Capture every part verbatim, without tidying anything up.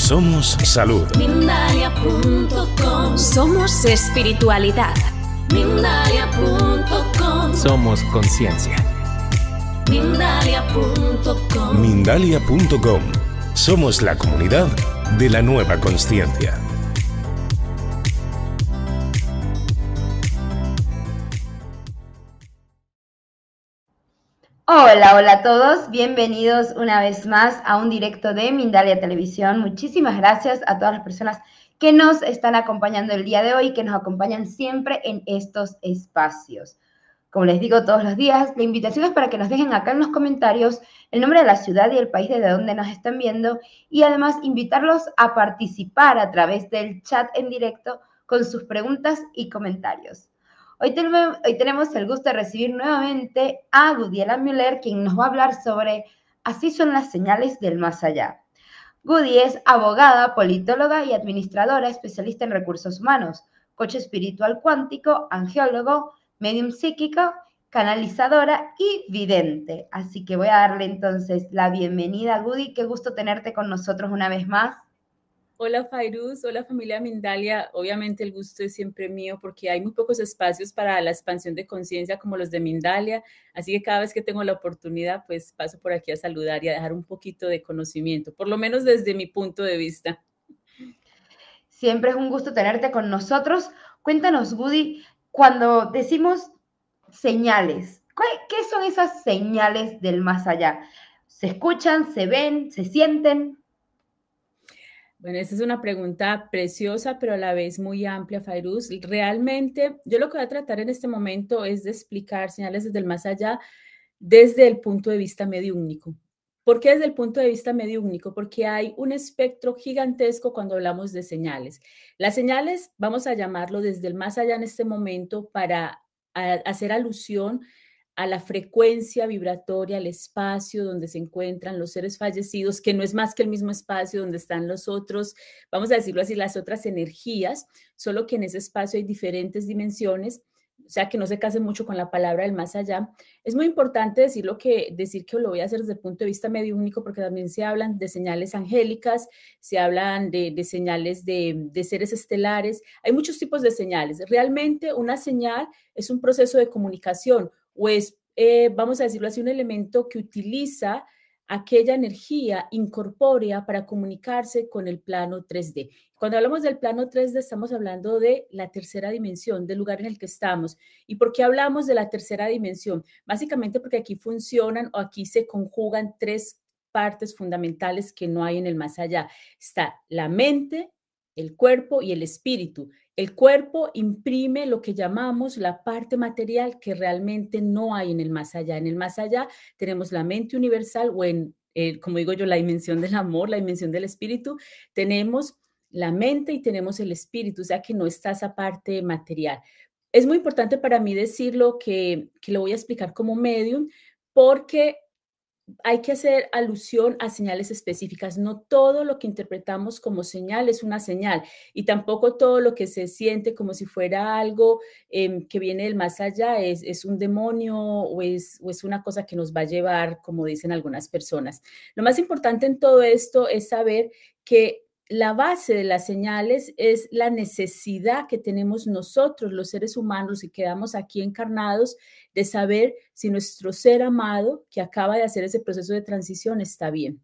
Somos salud. Mindalia punto com. Somos espiritualidad. Mindalia punto com. Somos conciencia. Mindalia punto com. Mindalia punto com. Somos la comunidad de la nueva consciencia. Hola, hola a todos, bienvenidos una vez más a un directo de Mindalia Televisión. Muchísimas gracias a todas las personas que nos están acompañando el día de hoy, que nos acompañan siempre en estos espacios. Como les digo todos los días, la invitación es para que nos dejen acá en los comentarios el nombre de la ciudad y el país desde donde nos están viendo y además invitarlos a participar a través del chat en directo con sus preguntas y comentarios. Hoy tenemos, hoy tenemos el gusto de recibir nuevamente a Gudiela Müller, quien nos va a hablar sobre Así son las señales del más allá. Gudi es abogada, politóloga y administradora, especialista en recursos humanos, coach espiritual cuántico, angiólogo, medium psíquico, canalizadora y vidente. Así que voy a darle entonces la bienvenida a Gudi. Qué gusto tenerte con nosotros una vez más. Hola Fairuz, hola familia Mindalia. Obviamente el gusto es siempre mío porque hay muy pocos espacios para la expansión de conciencia como los de Mindalia, así que cada vez que tengo la oportunidad pues paso por aquí a saludar y a dejar un poquito de conocimiento, por lo menos desde mi punto de vista. Siempre es un gusto tenerte con nosotros. Cuéntanos, Gudi, cuando decimos señales, ¿qué son esas señales del más allá? ¿Se escuchan, se ven, se sienten? Bueno, esa es una pregunta preciosa, pero a la vez muy amplia, Fairuz. Realmente, yo lo que voy a tratar en este momento es de explicar señales desde el más allá desde el punto de vista mediúmnico. ¿Por qué desde el punto de vista mediúmnico? Porque hay un espectro gigantesco cuando hablamos de señales. Las señales, vamos a llamarlo desde el más allá en este momento para a, hacer alusión a la frecuencia vibratoria, al espacio donde se encuentran los seres fallecidos, que no es más que el mismo espacio donde están los otros, vamos a decirlo así, las otras energías, solo que en ese espacio hay diferentes dimensiones, o sea, que no se case mucho con la palabra del más allá. Es muy importante decir, lo que, decir que lo voy a hacer desde el punto de vista mediúnico, porque también se hablan de señales angélicas, se hablan de, de señales de, de seres estelares, hay muchos tipos de señales. Realmente una señal es un proceso de comunicación, o es, eh, vamos a decirlo así, un elemento que utiliza aquella energía incorpórea para comunicarse con el plano tres D. Cuando hablamos del plano tres D, estamos hablando de la tercera dimensión, del lugar en el que estamos. ¿Y por qué hablamos de la tercera dimensión? Básicamente porque aquí funcionan o aquí se conjugan tres partes fundamentales que no hay en el más allá. Está la mente, el cuerpo y el espíritu. El cuerpo imprime lo que llamamos la parte material que realmente no hay en el más allá. En el más allá tenemos la mente universal o en, eh, como digo yo, la dimensión del amor, la dimensión del espíritu. Tenemos la mente y tenemos el espíritu, o sea que no está esa parte material. Es muy importante para mí decirlo que, que lo voy a explicar como medium porque hay que hacer alusión a señales específicas. No todo lo que interpretamos como señal es una señal y tampoco todo lo que se siente como si fuera algo eh, que viene del más allá es, es un demonio o es, o es una cosa que nos va a llevar, como dicen algunas personas. Lo más importante en todo esto es saber que la base de las señales es la necesidad que tenemos nosotros, los seres humanos, y quedamos aquí encarnados, de saber si nuestro ser amado, que acaba de hacer ese proceso de transición, está bien.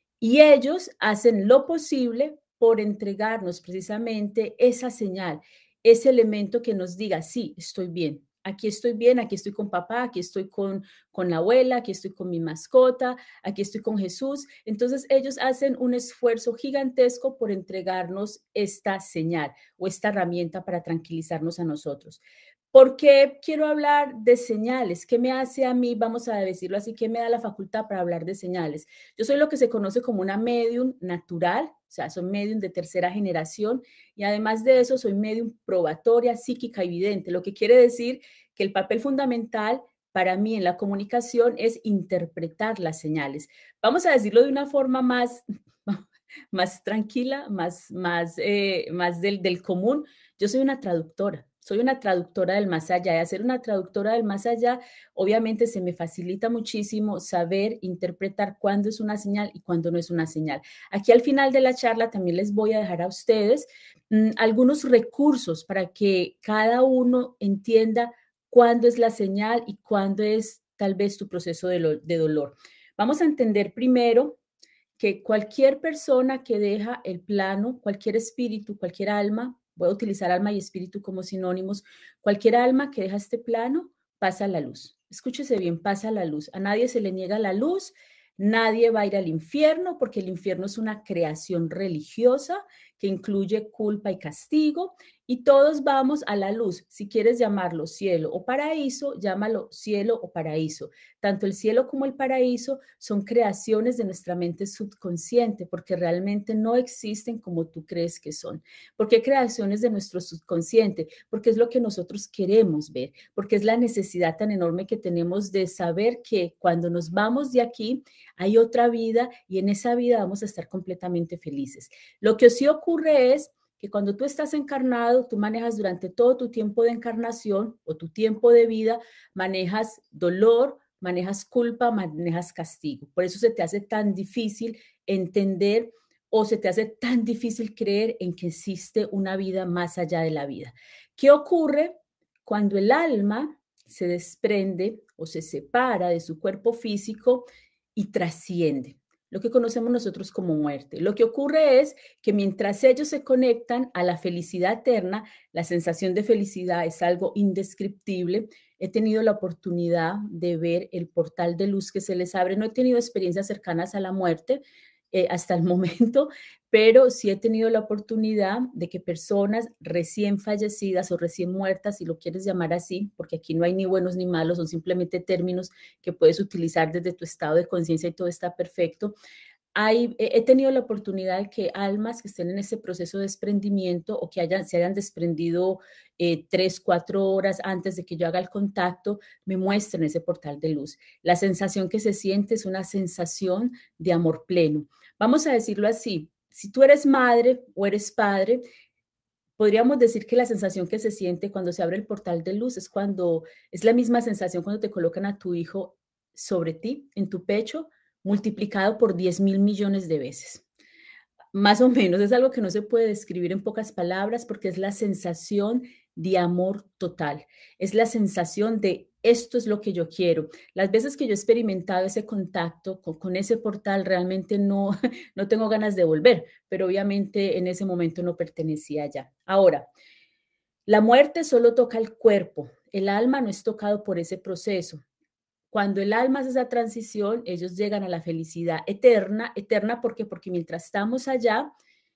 Y ellos hacen lo posible por entregarnos precisamente esa señal, ese elemento que nos diga, sí, estoy bien. Aquí estoy bien, aquí estoy con papá, aquí estoy con, con la abuela, aquí estoy con mi mascota, aquí estoy con Jesús. Entonces ellos hacen un esfuerzo gigantesco por entregarnos esta señal o esta herramienta para tranquilizarnos a nosotros. ¿Por qué quiero hablar de señales? ¿Qué me hace a mí, vamos a decirlo así, qué me da la facultad para hablar de señales? Yo soy lo que se conoce como una medium natural, o sea, soy medium de tercera generación y además de eso soy medium probatoria, psíquica y vidente, lo que quiere decir que el papel fundamental para mí en la comunicación es interpretar las señales. Vamos a decirlo de una forma más, más tranquila, más, más, eh, más del, del común. Yo soy una traductora. soy una traductora del más allá. Y hacer una traductora del más allá, obviamente se me facilita muchísimo saber interpretar cuándo es una señal y cuándo no es una señal. Aquí al final de la charla también les voy a dejar a ustedes mmm, algunos recursos para que cada uno entienda cuándo es la señal y cuándo es tal vez tu proceso de, lo, de dolor. Vamos a entender primero que cualquier persona que deja el plano, cualquier espíritu, cualquier alma, voy a utilizar alma y espíritu como sinónimos, cualquier alma que deja este plano pasa a la luz. Escúchese bien, pasa a la luz. A nadie se le niega la luz, nadie va a ir al infierno porque el infierno es una creación religiosa que incluye culpa y castigo y todos vamos a la luz. Si quieres llamarlo cielo o paraíso, llámalo cielo o paraíso. Tanto el cielo como el paraíso son creaciones de nuestra mente subconsciente porque realmente no existen como tú crees que son. ¿Por qué creaciones de nuestro subconsciente? Porque es lo que nosotros queremos ver, porque es la necesidad tan enorme que tenemos de saber que cuando nos vamos de aquí hay otra vida y en esa vida vamos a estar completamente felices. Lo que sí ocurre es que cuando tú estás encarnado, tú manejas durante todo tu tiempo de encarnación o tu tiempo de vida, manejas dolor, manejas culpa, manejas castigo. Por eso se te hace tan difícil entender o se te hace tan difícil creer en que existe una vida más allá de la vida. ¿Qué ocurre cuando el alma se desprende o se separa de su cuerpo físico y trasciende? Lo que conocemos nosotros como muerte. Lo que ocurre es que mientras ellos se conectan a la felicidad eterna, la sensación de felicidad es algo indescriptible. He tenido la oportunidad de ver el portal de luz que se les abre. No he tenido experiencias cercanas a la muerte eh, hasta el momento, pero sí he tenido la oportunidad de que personas recién fallecidas o recién muertas, si lo quieres llamar así, porque aquí no hay ni buenos ni malos, son simplemente términos que puedes utilizar desde tu estado de conciencia y todo está perfecto. Hay, he tenido la oportunidad de que almas que estén en ese proceso de desprendimiento o que hayan, se hayan desprendido eh, tres, cuatro horas antes de que yo haga el contacto, me muestren ese portal de luz. La sensación que se siente es una sensación de amor pleno. Vamos a decirlo así, si tú eres madre o eres padre, podríamos decir que la sensación que se siente cuando se abre el portal de luz es cuando, es la misma sensación cuando te colocan a tu hijo sobre ti, en tu pecho, multiplicado por diez mil millones de veces. Más o menos, es algo que no se puede describir en pocas palabras porque es la sensación de amor total. Es la sensación de esto es lo que yo quiero. Las veces que yo he experimentado ese contacto con, con ese portal, realmente no, no tengo ganas de volver, pero obviamente en ese momento no pertenecía allá. Ahora, la muerte solo toca el cuerpo. El alma no es tocado por ese proceso. Cuando el alma hace esa transición, ellos llegan a la felicidad eterna. ¿Eterna por qué? Porque mientras estamos allá,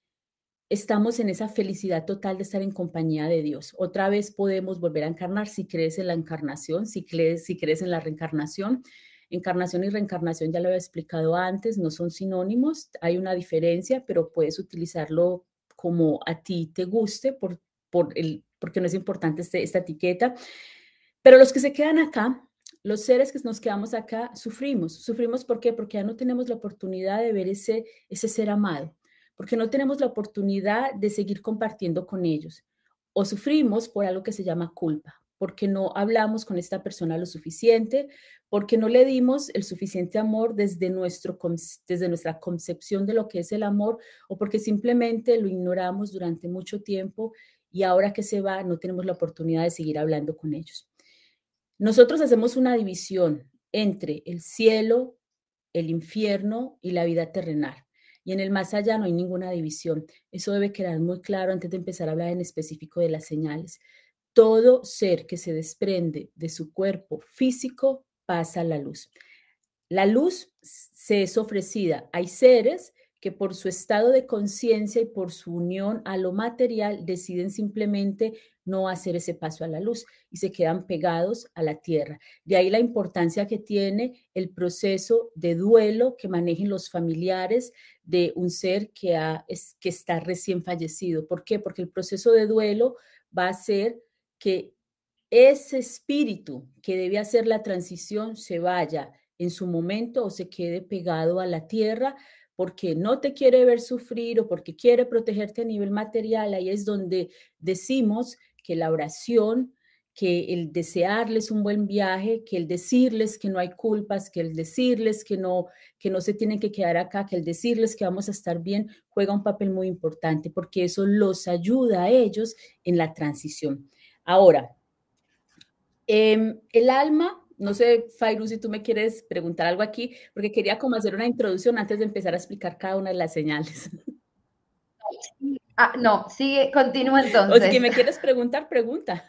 estamos en esa felicidad total de estar en compañía de Dios. Otra vez podemos volver a encarnar si crees en la encarnación, si crees, si crees en la reencarnación. Encarnación y reencarnación, ya lo había explicado antes, no son sinónimos, hay una diferencia, pero puedes utilizarlo como a ti te guste, por, por el, porque no es importante este, esta etiqueta. Pero los que se quedan acá, los seres que nos quedamos acá, sufrimos. ¿Sufrimos por qué? Porque ya no tenemos la oportunidad de ver ese, ese ser amado, porque no tenemos la oportunidad de seguir compartiendo con ellos. O sufrimos por algo que se llama culpa, porque no hablamos con esta persona lo suficiente, porque no le dimos el suficiente amor desde, nuestro, desde nuestra concepción de lo que es el amor, o porque simplemente lo ignoramos durante mucho tiempo y ahora que se va no tenemos la oportunidad de seguir hablando con ellos. Nosotros hacemos una división entre el cielo, el infierno y la vida terrenal. Y en el más allá no hay ninguna división. Eso debe quedar muy claro antes de empezar a hablar en específico de las señales. Todo ser que se desprende de su cuerpo físico pasa a la luz. La luz se es ofrecida. Hay seres que por su estado de conciencia y por su unión a lo material deciden simplemente no hacer ese paso a la luz y se quedan pegados a la tierra. De ahí la importancia que tiene el proceso de duelo que manejen los familiares de un ser que, ha, es, que está recién fallecido. ¿Por qué? Porque el proceso de duelo va a hacer que ese espíritu que debe hacer la transición se vaya en su momento o se quede pegado a la tierra porque no te quiere ver sufrir o porque quiere protegerte a nivel material. Ahí es donde decimos que la oración, que el desearles un buen viaje, que el decirles que no hay culpas, que el decirles que no, que no se tienen que quedar acá, que el decirles que vamos a estar bien, juega un papel muy importante porque eso los ayuda a ellos en la transición. Ahora, eh, el alma, no sé, Fairuz, si tú me quieres preguntar algo aquí, porque quería como hacer una introducción antes de empezar a explicar cada una de las señales. Ah, no, sigue, continúa entonces. O si que me quieres preguntar, pregunta.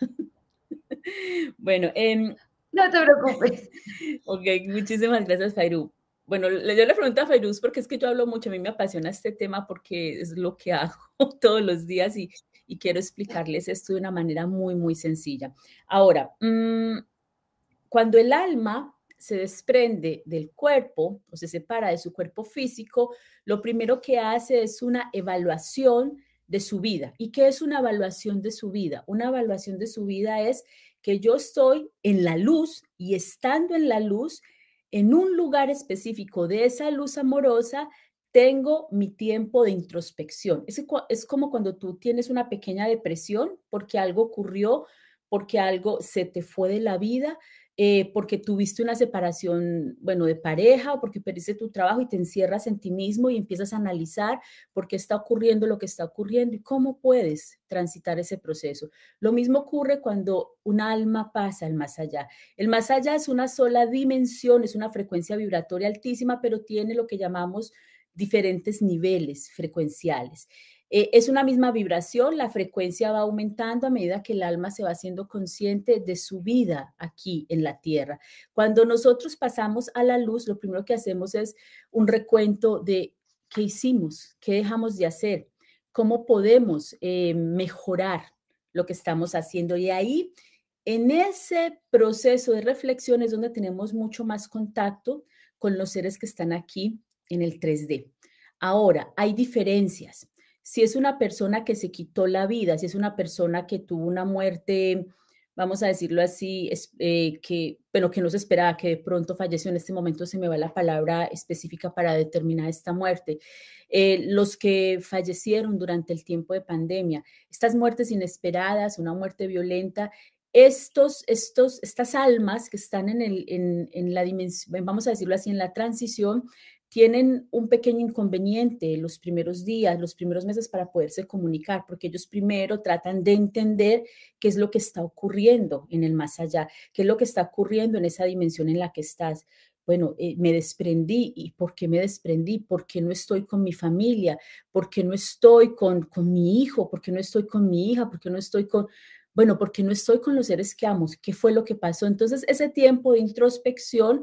Bueno, eh, no te preocupes. Ok, muchísimas gracias, Fairuz. Bueno, yo le pregunto a Fairuz porque es que yo hablo mucho, a mí me apasiona este tema porque es lo que hago todos los días y, y quiero explicarles esto de una manera muy, muy sencilla. Ahora, mmm, cuando el alma se desprende del cuerpo o se separa de su cuerpo físico, lo primero que hace es una evaluación de su vida. ¿Y qué es una evaluación de su vida? Una evaluación de su vida es que yo estoy en la luz y estando en la luz, en un lugar específico de esa luz amorosa, tengo mi tiempo de introspección. Es, es como cuando tú tienes una pequeña depresión porque algo ocurrió, porque algo se te fue de la vida, eh, porque tuviste una separación, bueno, de pareja o porque perdiste tu trabajo y te encierras en ti mismo y empiezas a analizar por qué está ocurriendo lo que está ocurriendo y cómo puedes transitar ese proceso. Lo mismo ocurre cuando un alma pasa al más allá. El más allá es una sola dimensión, es una frecuencia vibratoria altísima, pero tiene lo que llamamos diferentes niveles frecuenciales. Eh, es una misma vibración, la frecuencia va aumentando a medida que el alma se va haciendo consciente de su vida aquí en la tierra. Cuando nosotros pasamos a la luz, lo primero que hacemos es un recuento de qué hicimos, qué dejamos de hacer, cómo podemos eh, mejorar lo que estamos haciendo. Y ahí, en ese proceso de reflexión es donde tenemos mucho más contacto con los seres que están aquí en el tres D. Ahora, hay diferencias. Si es una persona que se quitó la vida, si es una persona que tuvo una muerte, vamos a decirlo así, es, eh, que, pero que no se esperaba, que de pronto falleció, en este momento se me va la palabra específica para determinar esta muerte. Eh, los que fallecieron durante el tiempo de pandemia, estas muertes inesperadas, una muerte violenta, estos, estos, estas almas que están en, el, en, en la dimensión, vamos a decirlo así, en la transición, tienen un pequeño inconveniente los primeros días, los primeros meses para poderse comunicar, porque ellos primero tratan de entender qué es lo que está ocurriendo en el más allá, qué es lo que está ocurriendo en esa dimensión en la que estás. Bueno, eh, me desprendí. ¿Y por qué me desprendí? ¿Por qué no estoy con mi familia? ¿Por qué no estoy con, con mi hijo? ¿Por qué no estoy con mi hija? ¿Por qué no estoy con... Bueno, porque no estoy con los seres que amo? ¿Qué fue lo que pasó? Entonces, ese tiempo de introspección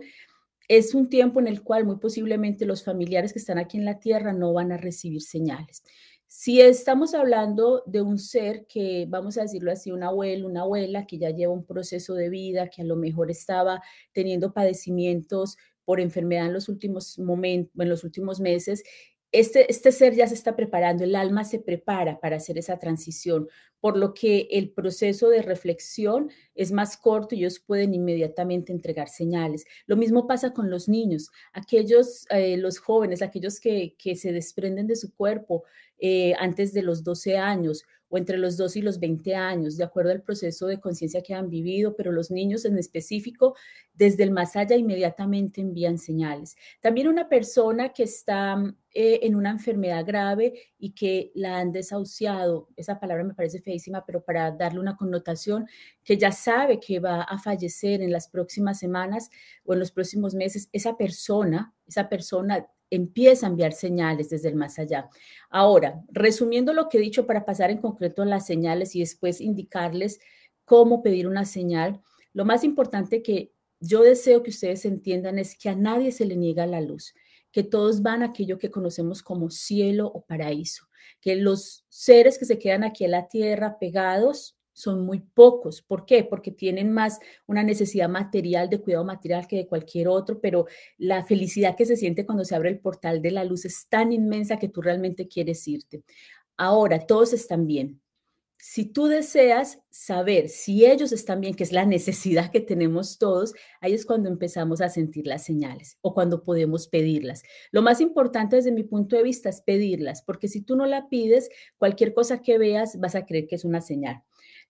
es un tiempo en el cual muy posiblemente los familiares que están aquí en la tierra no van a recibir señales. Si estamos hablando de un ser que, vamos a decirlo así, un abuelo, una abuela que ya lleva un proceso de vida, que a lo mejor estaba teniendo padecimientos por enfermedad en los últimos momentos, en los últimos meses, Este, este ser ya se está preparando, el alma se prepara para hacer esa transición, por lo que el proceso de reflexión es más corto y ellos pueden inmediatamente entregar señales. Lo mismo pasa con los niños, aquellos, eh, los jóvenes, aquellos que, que se desprenden de su cuerpo eh, antes de los doce años o entre los doce y los veinte años, de acuerdo al proceso de conciencia que han vivido, pero los niños en específico, desde el más allá inmediatamente envían señales. También una persona que está eh, en una enfermedad grave y que la han desahuciado, esa palabra me parece feísima, pero para darle una connotación, que ya sabe que va a fallecer en las próximas semanas o en los próximos meses, esa persona, esa persona empieza a enviar señales desde el más allá. Ahora, resumiendo lo que he dicho para pasar en concreto a las señales y después indicarles cómo pedir una señal, lo más importante que yo deseo que ustedes entiendan es que a nadie se le niega la luz, que todos van a aquello que conocemos como cielo o paraíso, que los seres que se quedan aquí en la tierra pegados son muy pocos. ¿Por qué? Porque tienen más una necesidad material, de cuidado material que de cualquier otro, pero la felicidad que se siente cuando se abre el portal de la luz es tan inmensa que tú realmente quieres irte. Ahora, todos están bien. Si tú deseas saber si ellos están bien, que es la necesidad que tenemos todos, ahí es cuando empezamos a sentir las señales o cuando podemos pedirlas. Lo más importante desde mi punto de vista es pedirlas, porque si tú no la pides, cualquier cosa que veas vas a creer que es una señal.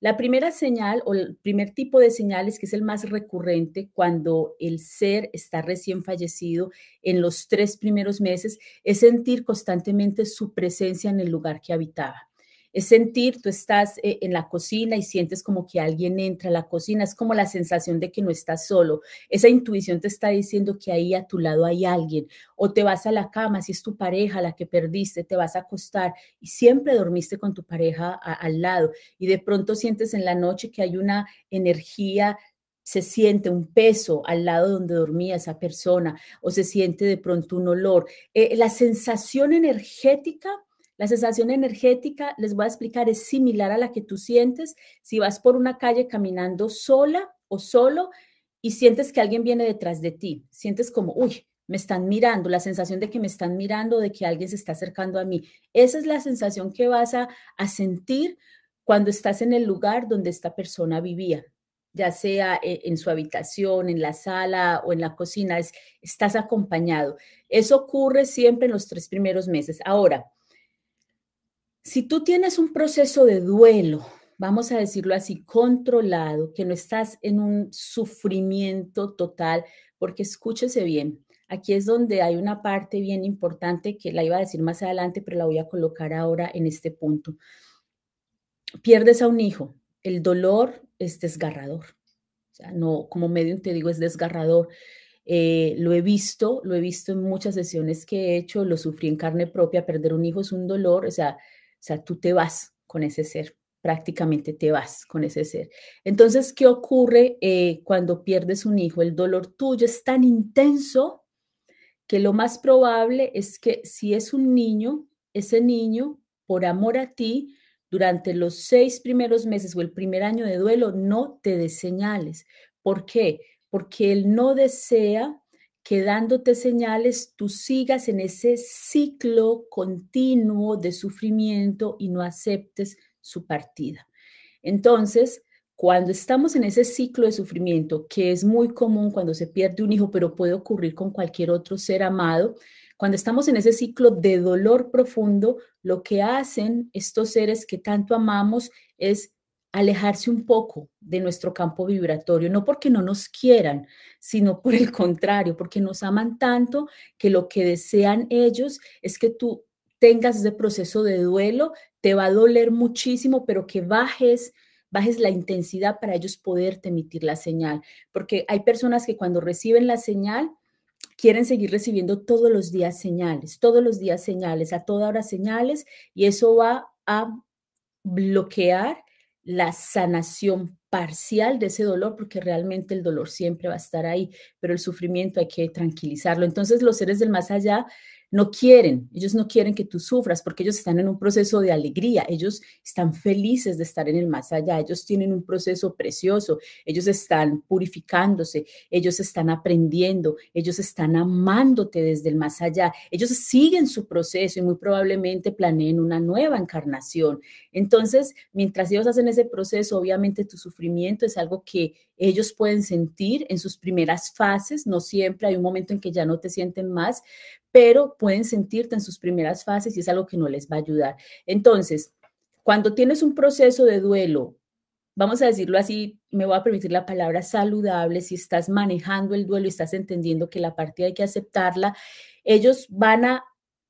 La primera señal o el primer tipo de señales, que es el más recurrente cuando el ser está recién fallecido en los tres primeros meses, es sentir constantemente su presencia en el lugar que habitaba. Es sentir, tú estás eh, en la cocina y sientes como que alguien entra a la cocina, es como la sensación de que no estás solo. Esa intuición te está diciendo que ahí a tu lado hay alguien. O te vas a la cama, si es tu pareja la que perdiste, te vas a acostar y siempre dormiste con tu pareja a, al lado y de pronto sientes en la noche que hay una energía, se siente un peso al lado donde dormía esa persona o se siente de pronto un olor. Eh, la sensación energética La sensación energética, les voy a explicar, es similar a la que tú sientes si vas por una calle caminando sola o solo y sientes que alguien viene detrás de ti. Sientes como, uy, me están mirando, la sensación de que me están mirando, de que alguien se está acercando a mí. Esa es la sensación que vas a, a sentir cuando estás en el lugar donde esta persona vivía, ya sea en su habitación, en la sala o en la cocina, es, estás acompañado. Eso ocurre siempre en los tres primeros meses. Ahora, si tú tienes un proceso de duelo, vamos a decirlo así, controlado, que no estás en un sufrimiento total, porque escúchese bien, aquí es donde hay una parte bien importante que la iba a decir más adelante, pero la voy a colocar ahora en este punto. Pierdes a un hijo, el dolor es desgarrador. O sea, no, como medium te digo, es desgarrador. Eh, lo he visto, lo he visto en muchas sesiones que he hecho, lo sufrí en carne propia. Perder un hijo es un dolor, o sea, o sea, tú te vas con ese ser, prácticamente te vas con ese ser. Entonces, ¿qué ocurre eh, cuando pierdes un hijo? El dolor tuyo es tan intenso que lo más probable es que si es un niño, ese niño, por amor a ti, durante los seis primeros meses o el primer año de duelo, no te dé señales. ¿Por qué? Porque él no desea que dándote señales tú sigas en ese ciclo continuo de sufrimiento y no aceptes su partida. Entonces, cuando estamos en ese ciclo de sufrimiento, que es muy común cuando se pierde un hijo, pero puede ocurrir con cualquier otro ser amado, cuando estamos en ese ciclo de dolor profundo, lo que hacen estos seres que tanto amamos es alejarse un poco de nuestro campo vibratorio, no porque no nos quieran, sino por el contrario, porque nos aman tanto que lo que desean ellos es que tú tengas ese proceso de duelo, te va a doler muchísimo, pero que bajes, bajes la intensidad para ellos poderte emitir la señal, porque hay personas que cuando reciben la señal quieren seguir recibiendo todos los días señales, todos los días señales, a toda hora señales, y eso va a bloquear la sanación parcial de ese dolor, porque realmente el dolor siempre va a estar ahí, pero el sufrimiento hay que tranquilizarlo. Entonces los seres del más allá no quieren, ellos no quieren que tú sufras porque ellos están en un proceso de alegría, ellos están felices de estar en el más allá, ellos tienen un proceso precioso, ellos están purificándose, ellos están aprendiendo, ellos están amándote desde el más allá, ellos siguen su proceso y muy probablemente planeen una nueva encarnación. Entonces, mientras ellos hacen ese proceso, obviamente tu sufrimiento es algo que ellos pueden sentir en sus primeras fases, no siempre, hay un momento en que ya no te sienten más, pero pueden sentirte en sus primeras fases y es algo que no les va a ayudar. Entonces, cuando tienes un proceso de duelo, vamos a decirlo así, me voy a permitir la palabra saludable, si estás manejando el duelo y estás entendiendo que la partida hay que aceptarla, ellos van a,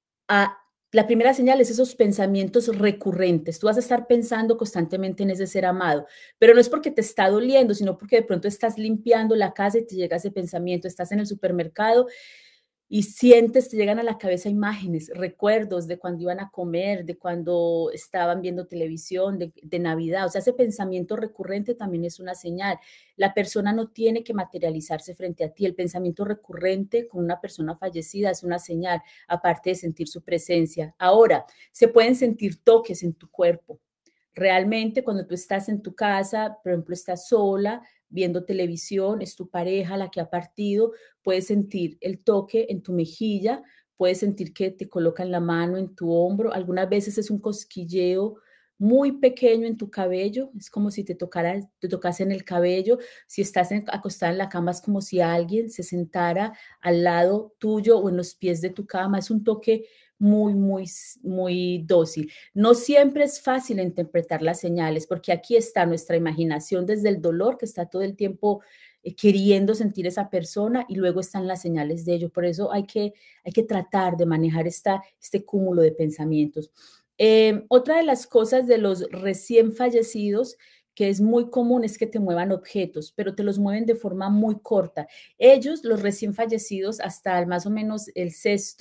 a la primera señal es esos pensamientos recurrentes. Tú vas a estar pensando constantemente en ese ser amado, pero no es porque te está doliendo, sino porque de pronto estás limpiando la casa y te llega ese pensamiento, estás en el supermercado y sientes, te llegan a la cabeza imágenes, recuerdos de cuando iban a comer, de cuando estaban viendo televisión, de, de Navidad. O sea, ese pensamiento recurrente también es una señal. La persona no tiene que materializarse frente a ti. El pensamiento recurrente con una persona fallecida es una señal, aparte de sentir su presencia. Ahora, se pueden sentir toques en tu cuerpo. Realmente, cuando tú estás en tu casa, por ejemplo, estás sola, viendo televisión, es tu pareja la que ha partido, puedes sentir el toque en tu mejilla, puedes sentir que te colocan la mano en tu hombro, algunas veces es un cosquilleo muy pequeño en tu cabello, es como si te tocara, te tocase en el cabello. Si estás en, acostada en la cama, es como si alguien se sentara al lado tuyo o en los pies de tu cama. Es un toque muy, muy, muy dócil. No siempre es fácil interpretar las señales, porque aquí está nuestra imaginación desde el dolor, que está todo el tiempo eh, queriendo sentir esa persona, y luego están las señales de ello. Por eso hay que, hay que tratar de manejar esta, este cúmulo de pensamientos. Eh, otra de las cosas de los recién fallecidos que es muy común es que te muevan objetos, pero te los mueven de forma muy corta. Ellos, los recién fallecidos, hasta más o menos el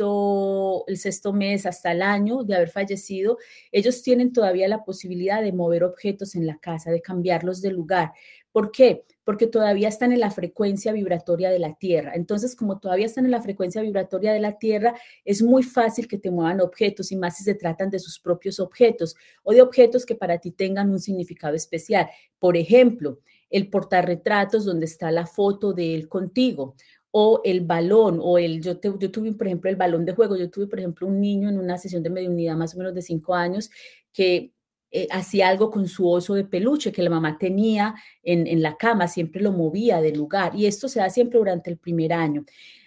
sexto, el sexto mes, hasta el año de haber fallecido, ellos tienen todavía la posibilidad de mover objetos en la casa, de cambiarlos de lugar. ¿Por qué? Porque todavía están en la frecuencia vibratoria de la Tierra. Entonces, como todavía están en la frecuencia vibratoria de la Tierra, es muy fácil que te muevan objetos, y más si se tratan de sus propios objetos o de objetos que para ti tengan un significado especial. Por ejemplo, el portarretratos donde está la foto de él contigo, o el balón, o el, yo, te, yo tuve, por ejemplo, el balón de juego. Yo tuve, por ejemplo, un niño en una sesión de mediunidad más o menos de cinco años que Eh, hacía algo con su oso de peluche que la mamá tenía en, en la cama, siempre lo movía del lugar, y esto se da siempre durante el primer año.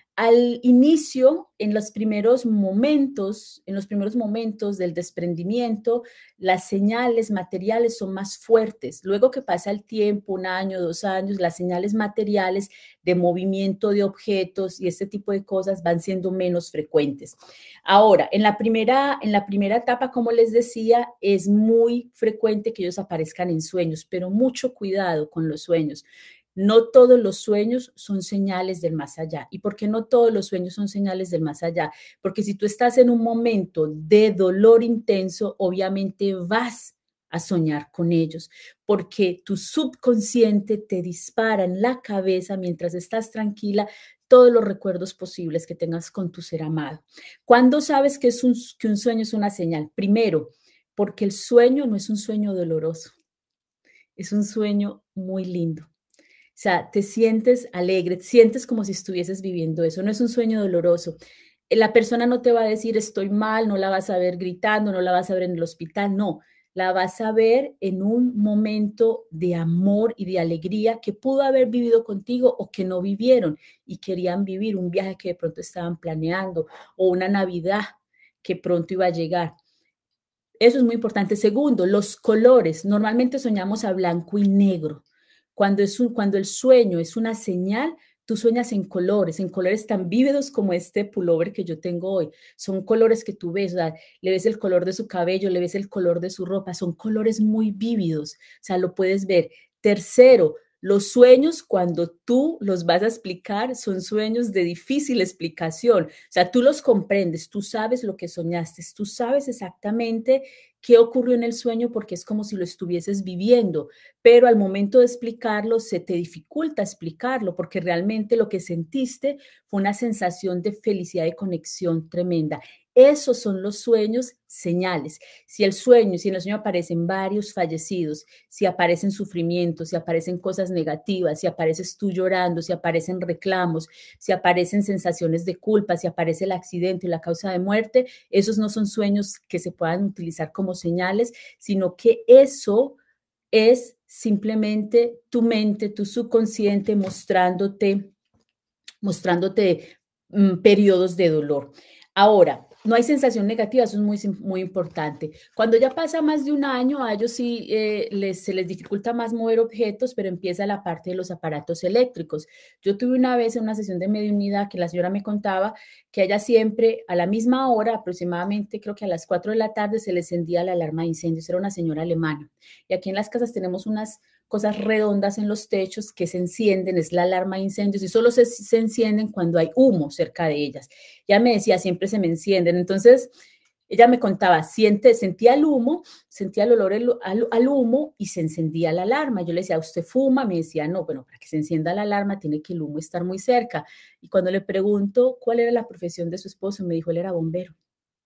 Al inicio, en los primeros momentos, en los primeros momentos del desprendimiento, las señales materiales son más fuertes. Luego que pasa el tiempo, un año, dos años, las señales materiales de movimiento de objetos y este tipo de cosas van siendo menos frecuentes. Ahora, en la primera, en la primera etapa, como les decía, es muy frecuente que ellos aparezcan en sueños, pero mucho cuidado con los sueños. No todos los sueños son señales del más allá. ¿Y por qué no todos los sueños son señales del más allá? Porque si tú estás en un momento de dolor intenso, obviamente vas a soñar con ellos, porque tu subconsciente te dispara en la cabeza mientras estás tranquila todos los recuerdos posibles que tengas con tu ser amado. ¿Cuándo sabes que, es un, que un sueño es una señal? Primero, porque el sueño no es un sueño doloroso, es un sueño muy lindo. O sea, te sientes alegre, te sientes como si estuvieses viviendo eso. No es un sueño doloroso. La persona no te va a decir estoy mal, no la vas a ver gritando, no la vas a ver en el hospital, no. La vas a ver en un momento de amor y de alegría que pudo haber vivido contigo o que no vivieron y querían vivir un viaje que de pronto estaban planeando, o una Navidad que pronto iba a llegar. Eso es muy importante. Segundo, los colores. Normalmente soñamos a blanco y negro. Cuando, es un, cuando el sueño es una señal, tú sueñas en colores, en colores tan vívidos como este pullover que yo tengo hoy. Son colores que tú ves, o sea, le ves el color de su cabello, le ves el color de su ropa, son colores muy vívidos, o sea, lo puedes ver. Tercero, los sueños, cuando tú los vas a explicar, son sueños de difícil explicación. O sea, tú los comprendes, tú sabes lo que soñaste, tú sabes exactamente qué ocurrió en el sueño porque es como si lo estuvieses viviendo, pero al momento de explicarlo se te dificulta explicarlo porque realmente lo que sentiste fue una sensación de felicidad y conexión tremenda. Esos son los sueños señales. Si el sueño, si en el sueño aparecen varios fallecidos, si aparecen sufrimientos, si aparecen cosas negativas, si apareces tú llorando, si aparecen reclamos, si aparecen sensaciones de culpa, si aparece el accidente y la causa de muerte, esos no son sueños que se puedan utilizar como señales, sino que eso es simplemente tu mente, tu subconsciente mostrándote, mostrándote um, periodos de dolor. Ahora, no hay sensación negativa, eso es muy, muy importante. Cuando ya pasa más de un año, a ellos sí eh, les, se les dificulta más mover objetos, pero empieza la parte de los aparatos eléctricos. Yo tuve una vez en una sesión de mediunidad que la señora me contaba que a ella siempre a la misma hora, aproximadamente creo que a las cuatro de la tarde, se le encendía la alarma de incendios. Era una señora alemana. Y aquí en las casas tenemos unas cosas redondas en los techos que se encienden, es la alarma de incendios, y solo se, se encienden cuando hay humo cerca de ellas. Ya me decía, siempre se me encienden. Entonces, ella me contaba, siente, sentía el humo, sentía el olor al, al, al humo y se encendía la alarma. Yo le decía, ¿usted fuma? Me decía, no, bueno, para que se encienda la alarma tiene que el humo estar muy cerca. Y cuando le pregunto cuál era la profesión de su esposo, me dijo, él era bombero.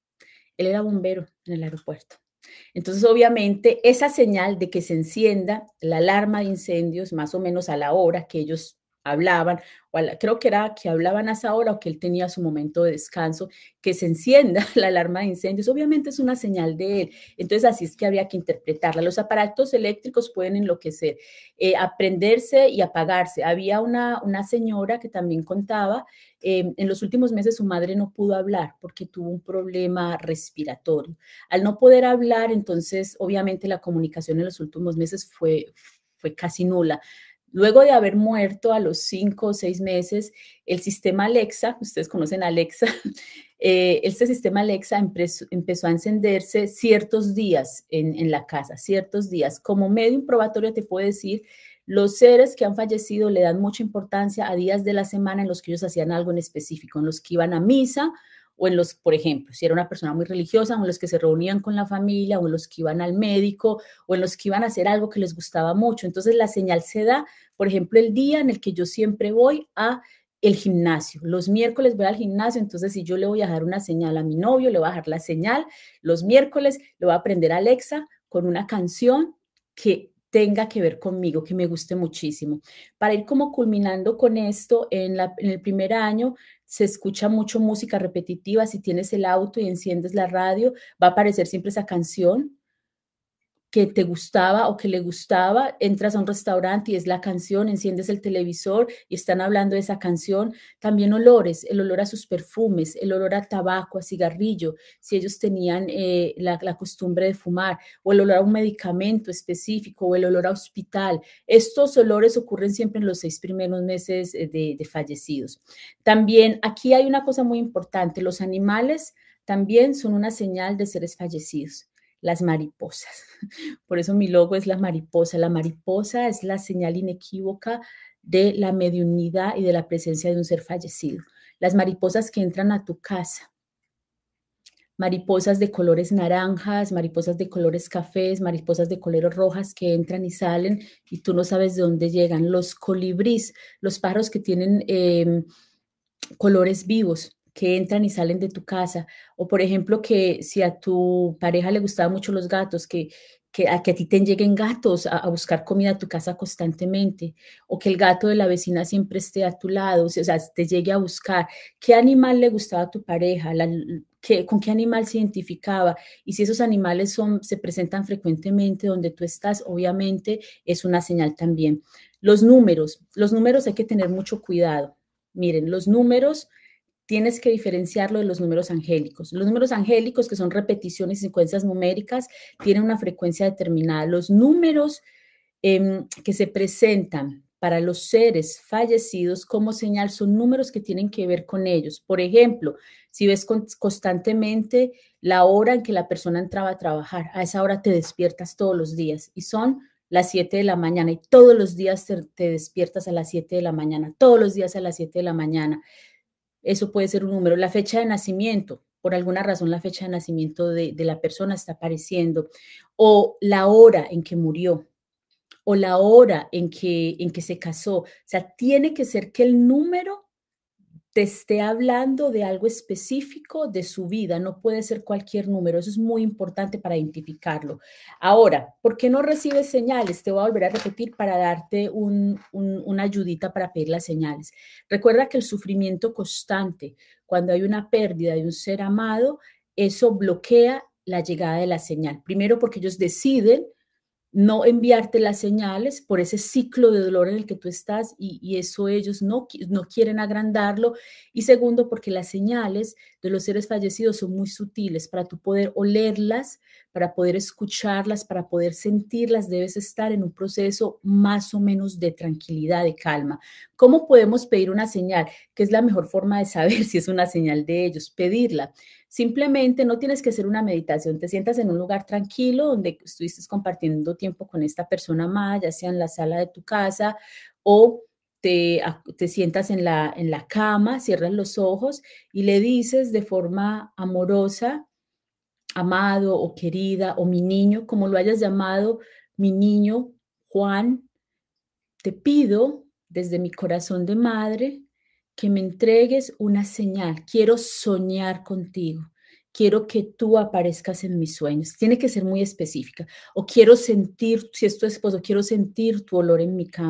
Él era bombero en el aeropuerto. Entonces, obviamente, esa señal de que se encienda la alarma de incendios más o menos a la hora que ellos hablaban, o la, creo que era que hablaban a esa hora o que él tenía su momento de descanso, que se encienda la alarma de incendios, obviamente es una señal de él. Entonces así es que habría que interpretarla. Los aparatos eléctricos pueden enloquecer, eh, aprenderse y apagarse. Había una, una señora que también contaba, eh, en los últimos meses su madre no pudo hablar porque tuvo un problema respiratorio. Al no poder hablar, entonces obviamente la comunicación en los últimos meses fue, fue casi nula. Luego de haber muerto a los cinco o seis meses, el sistema Alexa, ustedes conocen Alexa, eh, este sistema Alexa empezó, empezó a encenderse ciertos días en, en la casa, ciertos días. Como medio probatorio te puedo decir, los seres que han fallecido le dan mucha importancia a días de la semana en los que ellos hacían algo en específico, en los que iban a misa, o en los, por ejemplo, si era una persona muy religiosa, o en los que se reunían con la familia, o en los que iban al médico, o en los que iban a hacer algo que les gustaba mucho. Entonces la señal se da, por ejemplo, el día en el que yo siempre voy a el gimnasio. Los miércoles voy al gimnasio, entonces si yo le voy a dejar una señal a mi novio, le voy a dejar la señal, los miércoles le voy a aprender a Alexa con una canción que tenga que ver conmigo, que me guste muchísimo. Para ir como culminando con esto, en, la, en el primer año se escucha mucho música repetitiva. Si tienes el auto y enciendes la radio, va a aparecer siempre esa canción que te gustaba o que le gustaba. Entras a un restaurante y es la canción, enciendes el televisor y están hablando de esa canción. También olores, el olor a sus perfumes, el olor a tabaco, a cigarrillo, si ellos tenían eh, la, la costumbre de fumar, o el olor a un medicamento específico, o el olor a hospital. Estos olores ocurren siempre en los seis primeros meses de, de fallecidos. También aquí hay una cosa muy importante, los animales también son una señal de seres fallecidos. Las mariposas. Por eso mi logo es la mariposa. La mariposa es la señal inequívoca de la mediunidad y de la presencia de un ser fallecido. Las mariposas que entran a tu casa, mariposas de colores naranjas, mariposas de colores cafés, mariposas de colores rojas que entran y salen y tú no sabes de dónde llegan. Los colibríes, los pájaros que tienen eh, colores vivos, que entran y salen de tu casa, o por ejemplo que si a tu pareja le gustaban mucho los gatos, que, que, a, que a ti te lleguen gatos a, a buscar comida a tu casa constantemente, o que el gato de la vecina siempre esté a tu lado, o sea, te llegue a buscar. ¿Qué animal le gustaba a tu pareja? La, ¿qué, ¿Con qué animal se identificaba? Y si esos animales son, se presentan frecuentemente donde tú estás, obviamente es una señal también. Los números, los números hay que tener mucho cuidado. Miren, los números tienes que diferenciarlo de los números angélicos. Los números angélicos, que son repeticiones y secuencias numéricas, tienen una frecuencia determinada. Los números eh, que se presentan para los seres fallecidos como señal son números que tienen que ver con ellos. Por ejemplo, si ves constantemente la hora en que la persona entraba a trabajar, a esa hora te despiertas todos los días y son las siete de la mañana y todos los días te, te despiertas a las siete de la mañana, todos los días a las siete de la mañana. Eso puede ser un número. La fecha de nacimiento, por alguna razón la fecha de nacimiento de, de la persona está apareciendo, o la hora en que murió, o la hora en que, en que se casó. O sea, tiene que ser que el número te esté hablando de algo específico de su vida, no puede ser cualquier número. Eso es muy importante para identificarlo. Ahora, ¿por qué no recibes señales? Te voy a volver a repetir para darte un, un, una ayudita para pedir las señales. Recuerda que el sufrimiento constante, cuando hay una pérdida de un ser amado, eso bloquea la llegada de la señal. Primero porque ellos deciden no enviarte las señales por ese ciclo de dolor en el que tú estás y, y eso ellos no, no quieren agrandarlo. Y segundo, porque las señales de los seres fallecidos son muy sutiles. Para tú poder olerlas, para poder escucharlas, para poder sentirlas, debes estar en un proceso más o menos de tranquilidad, de calma. ¿Cómo podemos pedir una señal? ¿Qué es la mejor forma de saber si es una señal de ellos? Pedirla. Simplemente no tienes que hacer una meditación, te sientas en un lugar tranquilo donde estuviste compartiendo tiempo con esta persona amada, ya sea en la sala de tu casa o te, te sientas en la, en la cama, cierras los ojos y le dices de forma amorosa, amado o querida o mi niño, como lo hayas llamado, mi niño Juan, te pido desde mi corazón de madre que me entregues una señal. Quiero soñar contigo. Quiero que tú aparezcas en mis sueños. Tiene que ser muy específica. O quiero sentir, si es tu esposo, quiero sentir tu olor en mi cama.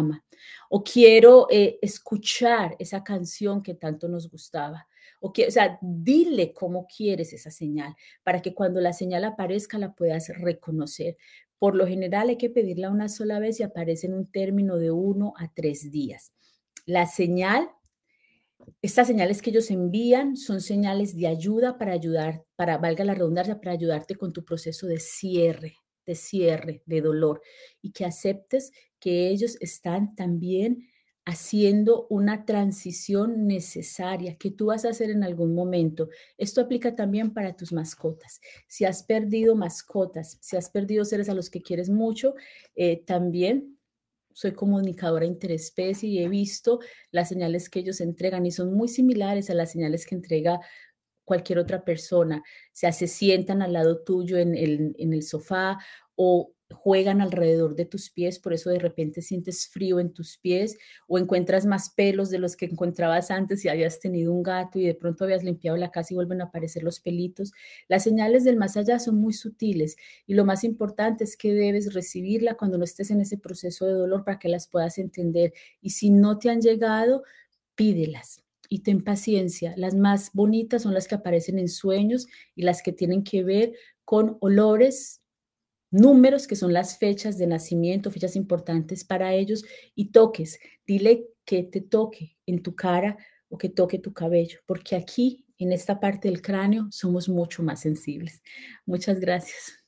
o quiero eh, escuchar esa canción que tanto nos gustaba. O, que, o sea, dile cómo quieres esa señal para que cuando la señal aparezca la puedas reconocer. Por lo general hay que pedirla una sola vez y aparece en un término de uno a tres días. La señal, estas señales que ellos envían son señales de ayuda para ayudar, para, valga la redundancia, para ayudarte con tu proceso de cierre, de cierre, de dolor, y que aceptes que ellos están también haciendo una transición necesaria que tú vas a hacer en algún momento. Esto aplica también para tus mascotas. Si has perdido mascotas, si has perdido seres a los que quieres mucho, eh, también soy comunicadora interespecie y he visto las señales que ellos entregan y son muy similares a las señales que entrega cualquier otra persona. O sea, se sientan al lado tuyo en el, en el sofá o juegan alrededor de tus pies, por eso de repente sientes frío en tus pies o encuentras más pelos de los que encontrabas antes si habías tenido un gato y de pronto habías limpiado la casa y vuelven a aparecer los pelitos. Las señales del más allá son muy sutiles y lo más importante es que debes recibirla cuando no estés en ese proceso de dolor para que las puedas entender, y si no te han llegado, pídelas. Y ten paciencia, las más bonitas son las que aparecen en sueños y las que tienen que ver con olores, números que son las fechas de nacimiento, fechas importantes para ellos, y toques. Dile que te toque en tu cara o que toque tu cabello, porque aquí en esta parte del cráneo somos mucho más sensibles. Muchas gracias.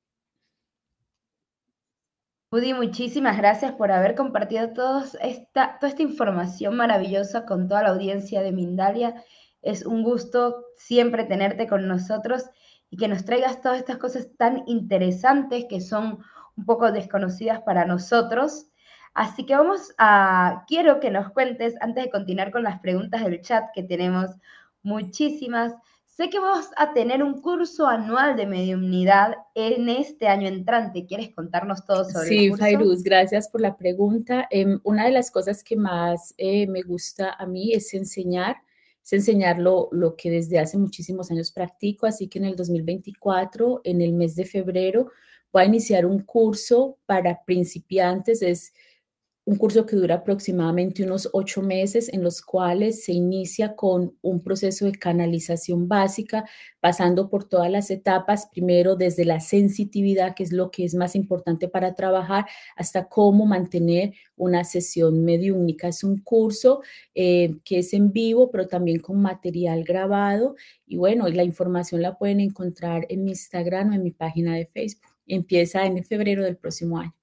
Judy, muchísimas gracias por haber compartido todos esta, toda esta información maravillosa con toda la audiencia de Mindalia. Es un gusto siempre tenerte con nosotros y que nos traigas todas estas cosas tan interesantes que son un poco desconocidas para nosotros. Así que vamos a, quiero que nos cuentes, antes de continuar con las preguntas del chat, que tenemos muchísimas. Sé que vas a tener un curso anual de mediumnidad en este año entrante. ¿Quieres contarnos todo sobre sí, el curso? Sí, Fairuz, gracias por la pregunta. Eh, una de las cosas que más eh, me gusta a mí es enseñar, es enseñar lo, lo que desde hace muchísimos años practico, así que en el dos mil veinticuatro, en el mes de febrero, voy a iniciar un curso para principiantes. Es un curso que dura aproximadamente unos ocho meses, en los cuales se inicia con un proceso de canalización básica, pasando por todas las etapas, primero desde la sensitividad, que es lo que es más importante para trabajar, hasta cómo mantener una sesión mediúmnica. Es un curso eh, que es en vivo, pero también con material grabado, y bueno, la información la pueden encontrar en mi Instagram o en mi página de Facebook. Empieza en febrero del próximo año.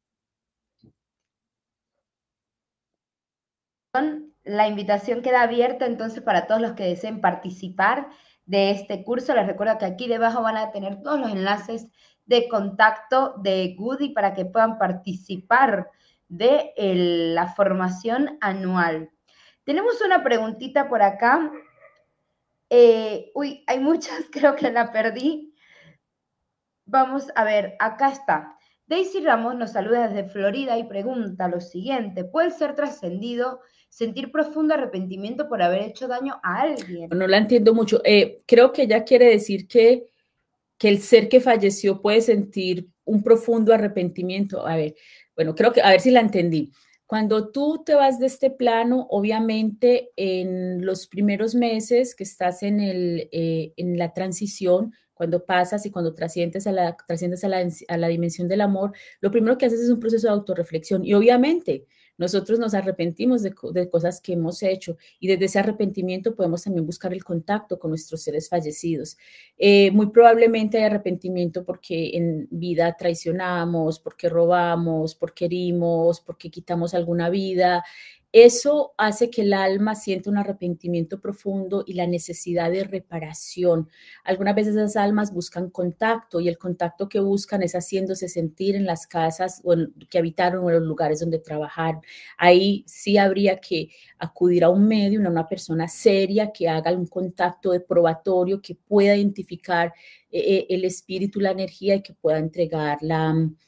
La invitación queda abierta entonces para todos los que deseen participar de este curso. Les recuerdo que aquí debajo van a tener todos los enlaces de contacto de Judy para que puedan participar de el, la formación anual. Tenemos una preguntita por acá. Eh, uy, hay muchas, creo que la perdí. Vamos a ver, acá está. Daisy Ramos nos saluda desde Florida y pregunta lo siguiente: ¿puede ser trascendido sentir profundo arrepentimiento por haber hecho daño a alguien? No la entiendo mucho. Eh, creo que ella quiere decir que, que el ser que falleció puede sentir un profundo arrepentimiento. A ver, bueno, creo que, a ver si la entendí. Cuando tú te vas de este plano, obviamente en los primeros meses que estás en, el, eh, en la transición, cuando pasas y cuando trasciendes, a la, trasciendes a, la, a la dimensión del amor, lo primero que haces es un proceso de autorreflexión. Y obviamente nosotros nos arrepentimos de, de cosas que hemos hecho, y desde ese arrepentimiento podemos también buscar el contacto con nuestros seres fallecidos. Eh, muy probablemente hay arrepentimiento porque en vida traicionamos, porque robamos, porque herimos, porque quitamos alguna vida. Eso hace que el alma sienta un arrepentimiento profundo y la necesidad de reparación. Algunas veces esas almas buscan contacto, y el contacto que buscan es haciéndose sentir en las casas o en, que habitaron o en los lugares donde trabajaron. Ahí sí habría que acudir a un medium, a una persona seria que haga un contacto de probatorio, que pueda identificar eh, el espíritu, la energía, y que pueda entregar la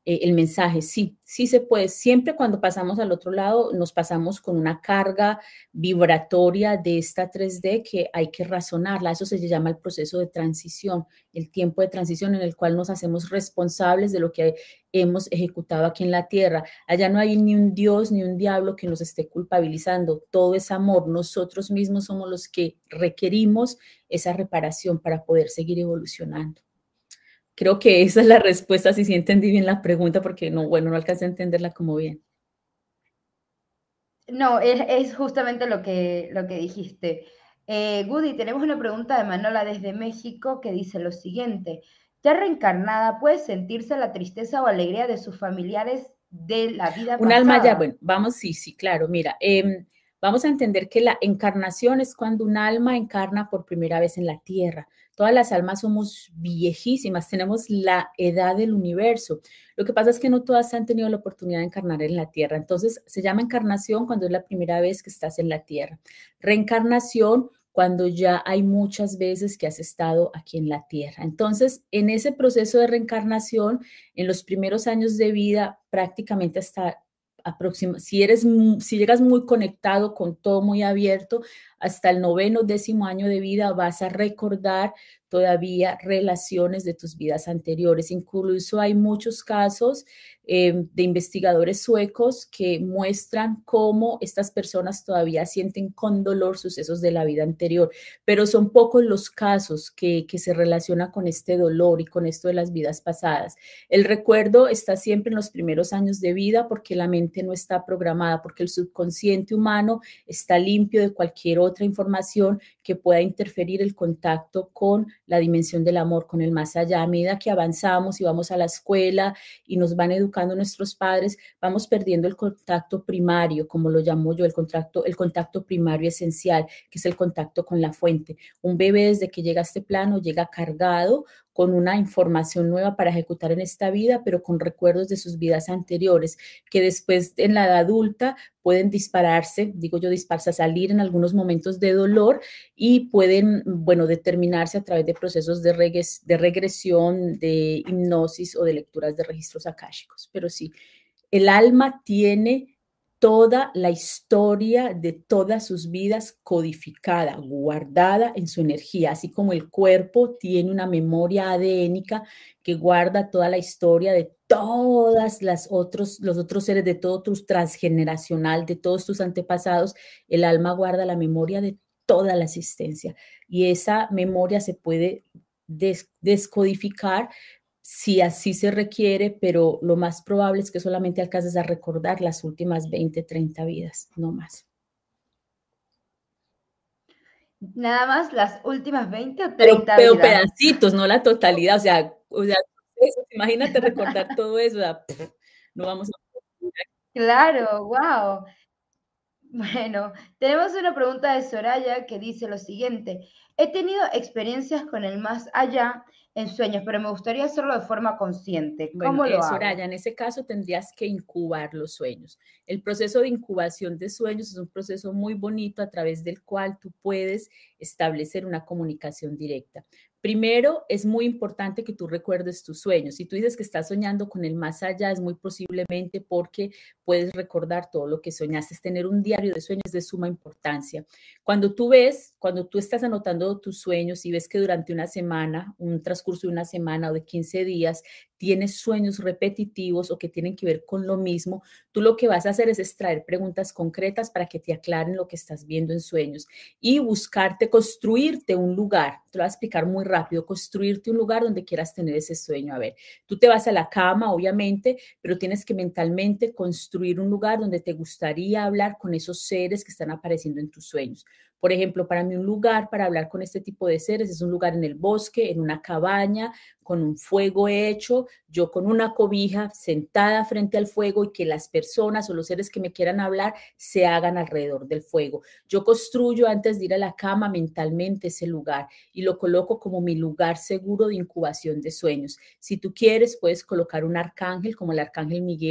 eh, el mensaje. Sí, sí se puede. Siempre cuando pasamos al otro lado nos pasamos con una carga vibratoria de esta tres D que hay que razonarla. Eso se llama el proceso de transición, el tiempo de transición en el cual nos hacemos responsables de lo que hemos ejecutado aquí en la tierra. Allá no hay ni un Dios ni un diablo que nos esté culpabilizando. Todo es amor. Nosotros mismos somos los que requerimos esa reparación para poder seguir evolucionando. Creo que esa es la respuesta, si sí entendí bien la pregunta, porque no, bueno, no alcancé a entenderla como bien. No, es, es justamente lo que, lo que dijiste. Eh, Goody, tenemos una pregunta de Manola desde México que dice lo siguiente. ¿Ya reencarnada puede sentirse la tristeza o alegría de sus familiares de la vida Un pasada? alma ya, bueno, vamos, sí, sí, claro, mira, eh, vamos a entender que la encarnación es cuando un alma encarna por primera vez en la tierra. Todas las almas somos viejísimas, tenemos la edad del universo. Lo que pasa es que no todas han tenido la oportunidad de encarnar en la tierra. Entonces, se llama encarnación cuando es la primera vez que estás en la tierra. Reencarnación cuando ya hay muchas veces que has estado aquí en la tierra. Entonces, en ese proceso de reencarnación, en los primeros años de vida, prácticamente hasta aproxima, si eres, si llegas muy conectado con todo muy abierto, hasta el noveno, décimo año de vida vas a recordar todavía relaciones de tus vidas anteriores. Incluso hay muchos casos eh, de investigadores suecos que muestran cómo estas personas todavía sienten con dolor sucesos de la vida anterior, pero son pocos los casos que, que se relacionan con este dolor y con esto de las vidas pasadas. El recuerdo está siempre en los primeros años de vida porque la mente no está programada, porque el subconsciente humano está limpio de cualquier otra información que pueda interferir el contacto con la dimensión del amor, con el más allá. A medida que avanzamos y vamos a la escuela y nos van educando nuestros padres, vamos perdiendo el contacto primario, como lo llamo yo, el contacto, el contacto primario esencial, que es el contacto con la fuente. Un bebé desde que llega a este plano llega cargado con una información nueva para ejecutar en esta vida, pero con recuerdos de sus vidas anteriores, que después en la edad adulta pueden dispararse, digo yo dispararse, salir en algunos momentos de dolor y pueden, bueno, determinarse a través de procesos de, regres, de regresión, de hipnosis o de lecturas de registros akáshicos. Pero sí, el alma tiene toda la historia de todas sus vidas codificada, guardada en su energía, así como el cuerpo tiene una memoria adénica que guarda toda la historia de todas las otros, los otros seres, de todo tu transgeneracional, de todos tus antepasados. El alma guarda la memoria de toda la existencia y esa memoria se puede des descodificar si así se requiere, pero lo más probable es que solamente alcances a recordar las últimas veinte, treinta vidas, no más. Nada más las últimas veinte o Pero, treinta pero vidas. pedacitos, no la totalidad, o sea, o sea eso, imagínate recordar todo eso, o sea, pff, no vamos a... Claro, wow. Bueno, tenemos una pregunta de Soraya que dice lo siguiente. He tenido experiencias con el más allá en sueños, pero me gustaría hacerlo de forma consciente. Bueno, ¿Cómo lo eh, hago? Soraya, en ese caso tendrías que incubar los sueños. El proceso de incubación de sueños es un proceso muy bonito a través del cual tú puedes establecer una comunicación directa. Primero, es muy importante que tú recuerdes tus sueños. Si tú dices que estás soñando con el más allá, es muy posiblemente porque puedes recordar todo lo que soñaste. Tener un diario de sueños es de suma importancia. Cuando tú ves, cuando tú estás anotando tus sueños y ves que durante una semana, un transcurso de una semana o de quince días, tienes sueños repetitivos o que tienen que ver con lo mismo, tú lo que vas a hacer es extraer preguntas concretas para que te aclaren lo que estás viendo en sueños y buscarte, construirte un lugar. Te lo voy a explicar muy rápido, construirte un lugar donde quieras tener ese sueño. A ver, tú te vas a la cama, obviamente, pero tienes que mentalmente construir un lugar donde te gustaría hablar con esos seres que están apareciendo en tus sueños. Por ejemplo, para mí un lugar para hablar con este tipo de seres es un lugar en el bosque, en una cabaña, con un fuego hecho, yo con una cobija sentada frente al fuego y que las personas o los seres que me quieran hablar se hagan alrededor del fuego. Yo construyo antes de ir a la cama mentalmente ese lugar y lo coloco como mi lugar seguro de incubación de sueños. Si tú quieres, puedes colocar un arcángel como el arcángel Miguel,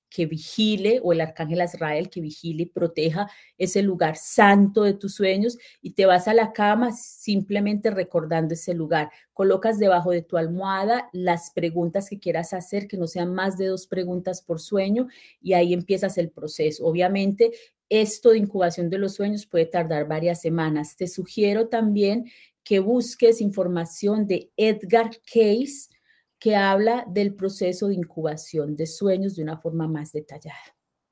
que vigile, o el arcángel Azrael que vigile y proteja ese lugar santo de tus sueños, y te vas a la cama simplemente recordando ese lugar. Colocas debajo de tu almohada las preguntas que quieras hacer, que no sean más de dos preguntas por sueño, y ahí empiezas el proceso. Obviamente, esto de incubación de los sueños puede tardar varias semanas. Te sugiero también que busques información de Edgar Cayce, que habla del proceso de incubación de sueños de una forma más detallada.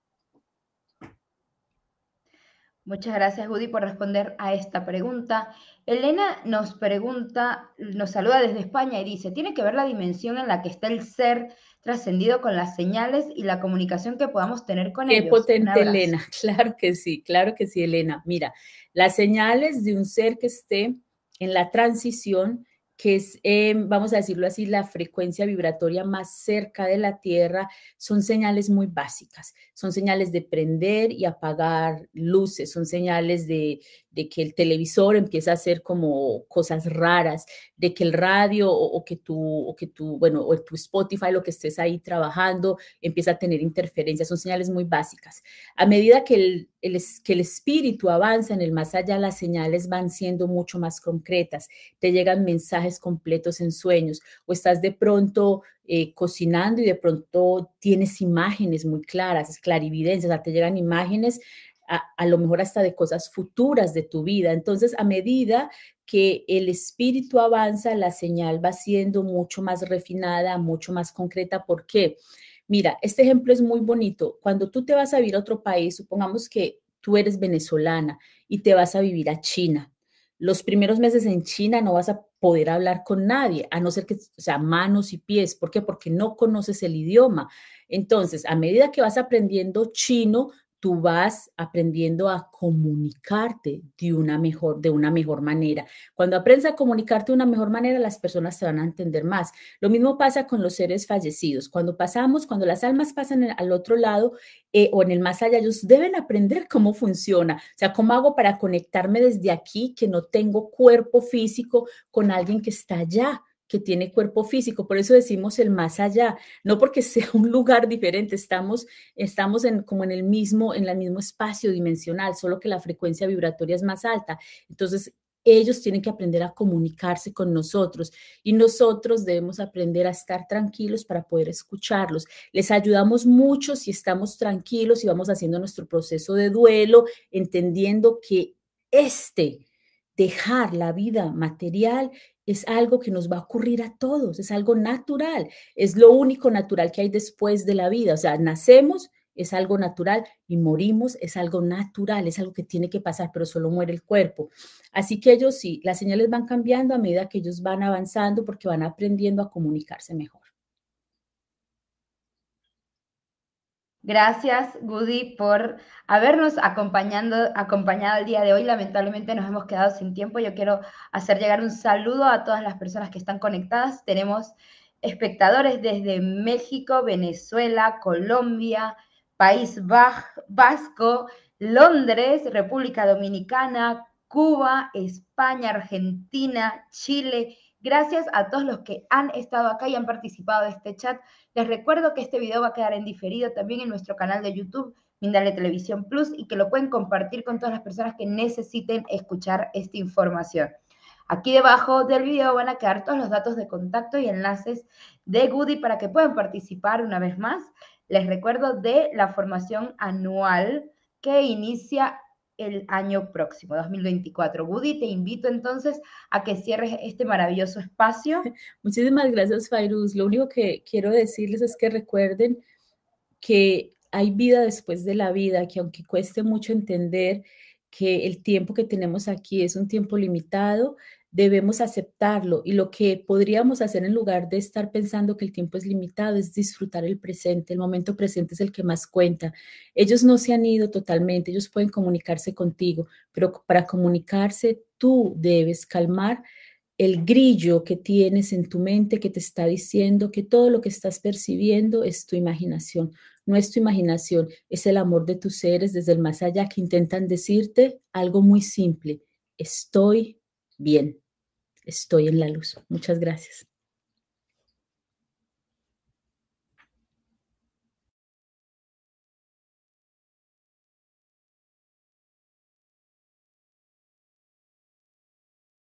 Muchas gracias, Judy, por responder a esta pregunta. Elena nos pregunta, nos saluda desde España y dice, ¿tiene que ver la dimensión en la que está el ser trascendido con las señales y la comunicación que podamos tener con Qué ellos? potente, Elena. Claro que sí, claro que sí, Elena. Mira, las señales de un ser que esté en la transición, que es, eh, vamos a decirlo así, la frecuencia vibratoria más cerca de la Tierra, son señales muy básicas. Son señales de prender y apagar luces, son señales de, de que el televisor empieza a hacer como cosas raras, de que el radio o, o que tú, o que tú, bueno, o tu Spotify, lo que estés ahí trabajando, empieza a tener interferencias. Son señales muy básicas. A medida que el, el, que el espíritu avanza en el más allá, las señales van siendo mucho más concretas. Te llegan mensajes completos en sueños, o estás de pronto eh, cocinando y de pronto tienes imágenes muy claras, es clarividencia, o sea, te llegan imágenes a, a lo mejor hasta de cosas futuras de tu vida. Entonces, a medida que el espíritu avanza, la señal va siendo mucho más refinada, mucho más concreta. ¿Por qué? Mira, este ejemplo es muy bonito. Cuando tú te vas a vivir a otro país, supongamos que tú eres venezolana y te vas a vivir a China. Los primeros meses en China no vas a poder hablar con nadie, a no ser que, o sea, manos y pies. ¿Por qué? Porque no conoces el idioma. Entonces, a medida que vas aprendiendo chino, tú vas aprendiendo a comunicarte de una mejor, de una mejor manera. Cuando aprendes a comunicarte de una mejor manera, las personas te van a entender más. Lo mismo pasa con los seres fallecidos. Cuando pasamos, cuando las almas pasan al otro lado eh, o en el más allá, ellos deben aprender cómo funciona. O sea, ¿cómo hago para conectarme desde aquí, que no tengo cuerpo físico, con alguien que está allá, que tiene cuerpo físico? Por eso decimos el más allá, no porque sea un lugar diferente, estamos, estamos en, como en el mismo, en el mismo espacio dimensional, solo que la frecuencia vibratoria es más alta. Entonces, ellos tienen que aprender a comunicarse con nosotros y nosotros debemos aprender a estar tranquilos para poder escucharlos. Les ayudamos mucho si estamos tranquilos y vamos haciendo nuestro proceso de duelo, entendiendo que este dejar la vida material es algo que nos va a ocurrir a todos, es algo natural, es lo único natural que hay después de la vida. O sea, nacemos, es algo natural, y morimos, es algo natural, es algo que tiene que pasar, pero solo muere el cuerpo. Así que ellos sí, las señales van cambiando a medida que ellos van avanzando porque van aprendiendo a comunicarse mejor. Gracias, Gudi, por habernos acompañando, acompañado el día de hoy. Lamentablemente nos hemos quedado sin tiempo. Yo quiero hacer llegar un saludo a todas las personas que están conectadas. Tenemos espectadores desde México, Venezuela, Colombia, País Vasco, Londres, República Dominicana, Cuba, España, Argentina, Chile. Gracias a todos los que han estado acá y han participado de este chat. Les recuerdo que este video va a quedar en diferido también en nuestro canal de YouTube, Mindalia Televisión Plus, y que lo pueden compartir con todas las personas que necesiten escuchar esta información. Aquí debajo del video van a quedar todos los datos de contacto y enlaces de Gudi para que puedan participar una vez más. Les recuerdo de la formación anual que inicia el año próximo, dos mil veinticuatro. Gudi, te invito entonces a que cierres este maravilloso espacio. Muchísimas gracias, Fairuz. Lo único que quiero decirles es que recuerden que hay vida después de la vida, que aunque cueste mucho entender que el tiempo que tenemos aquí es un tiempo limitado, debemos aceptarlo, y lo que podríamos hacer en lugar de estar pensando que el tiempo es limitado es disfrutar el presente. El momento presente es el que más cuenta. Ellos no se han ido totalmente, ellos pueden comunicarse contigo, pero para comunicarse tú debes calmar el grillo que tienes en tu mente que te está diciendo que todo lo que estás percibiendo es tu imaginación. No es tu imaginación, es el amor de tus seres desde el más allá que intentan decirte algo muy simple: estoy bien, estoy en la luz. Muchas gracias.